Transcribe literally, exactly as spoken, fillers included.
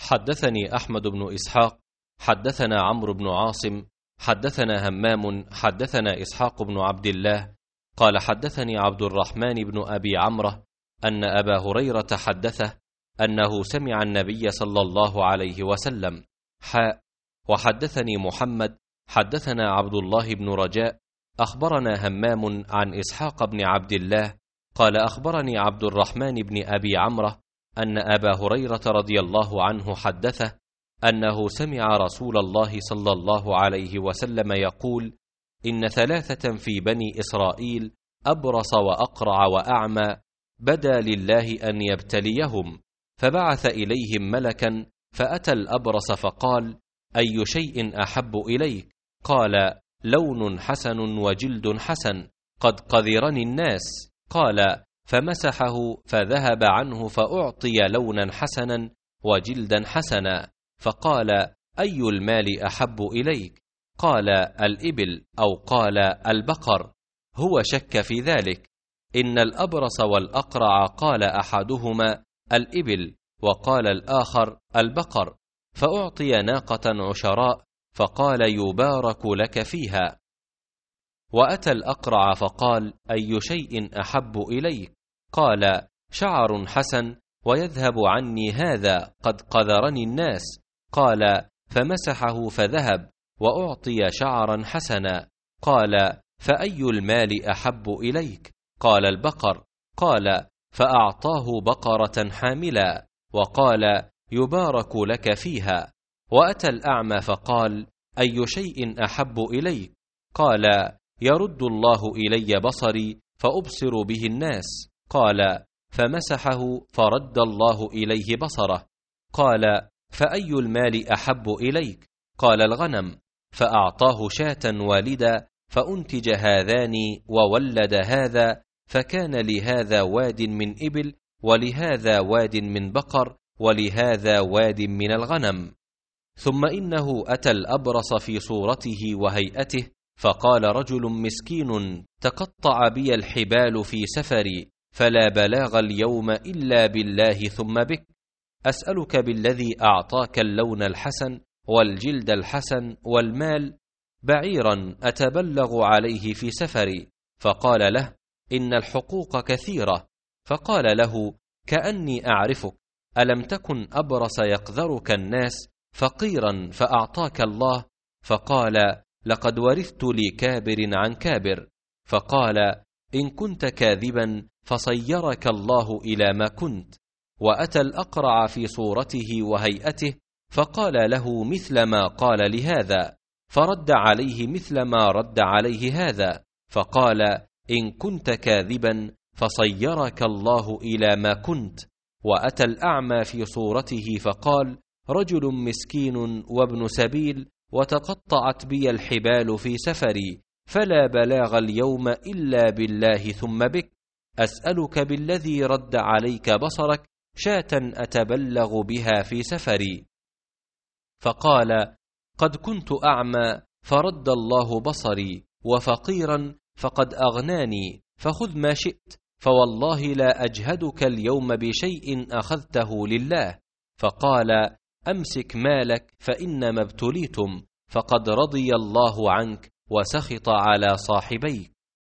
حدثني أحمد بن إسحاق حدثنا عمرو بن عاصم حدثنا همام حدثنا إسحاق بن عبد الله قال حدثني عبد الرحمن بن أبي عمرة أن أبا هريرة حدثه أنه سمع النبي صلى الله عليه وسلم. حاء وحدثني محمد حدثنا عبد الله بن رجاء أخبرنا همام عن إسحاق بن عبد الله قال أخبرني عبد الرحمن بن أبي عمرة أن أبا هريرة رضي الله عنه حدثه أنه سمع رسول الله صلى الله عليه وسلم يقول: إن ثلاثة في بني إسرائيل أبرص وأقرع وأعمى بدا لله أن يبتليهم، فبعث إليهم ملكا فأتى الأبرص فقال: أي شيء أحب إليك؟ قال: لون حسن وجلد حسن قد قذرني الناس. قال: فمسحه فذهب عنه فأعطي لونا حسنا وجلدا حسنا. فقال: أي المال أحب إليك؟ قال: الإبل أو قال البقر. هو شك في ذلك. إن الأبرص والأقرع قال أحدهما الإبل وقال الآخر البقر، فأعطي ناقة عشراء فقال: يبارك لك فيها. وأتى الأقرع فقال: أي شيء أحب إليك؟ قال: شعر حسن ويذهب عني هذا قد قذرني الناس. قال: فمسحه فذهب وأعطي شعرا حسنا. قال: فأي المال أحب إليك؟ قال: البقر. قال: فأعطاه بقرة حاملا وقال: يبارك لك فيها. وأتى الأعمى فقال: أي شيء أحب إليك؟ قال: يرد الله إلي بصري فأبصر به الناس. قال: فمسحه فرد الله إليه بصره. قال: فأي المال أحب إليك؟ قال: الغنم. فأعطاه شاة والدا فأنتج هذان وولد هذا، فكان لهذا واد من إبل ولهذا واد من بقر ولهذا واد من الغنم. ثم إنه أتى الأبرص في صورته وهيئته فقال: رجل مسكين تقطع بي الحبال في سفري، فلا بلاغ اليوم إلا بالله ثم بك، أسألك بالذي أعطاك اللون الحسن والجلد الحسن والمال بعيرا أتبلغ عليه في سفري. فقال له: إن الحقوق كثيرة. فقال له: كأني أعرفك، ألم تكن أبرص يقذرك الناس فقيرا فأعطاك الله؟ فقال: لقد ورثت لي كابر عن كابر. فقال: إن كنت كاذبا فصيرك الله إلى ما كنت. وأتى الأقرع في صورته وهيئته فقال له مثل ما قال لهذا، فرد عليه مثل ما رد عليه هذا. فقال: إن كنت كاذبا فصيرك الله إلى ما كنت. وأتى الأعمى في صورته فقال: رجل مسكين وابن سبيل وتقطعت بي الحبال في سفري، فلا بلاغ اليوم إلا بالله ثم بك، أسألك بالذي رد عليك بصرك شاة أتبلغ بها في سفري. فقال: قد كنت أعمى فرد الله بصري، وفقيرا فقد أغناني، فخذ ما شئت، فوالله لا أجهدك اليوم بشيء أخذته لله. فقال: أمسك مالك فإنما ابتليتم، فقد رضي الله عنك وسخط على صاحبيك.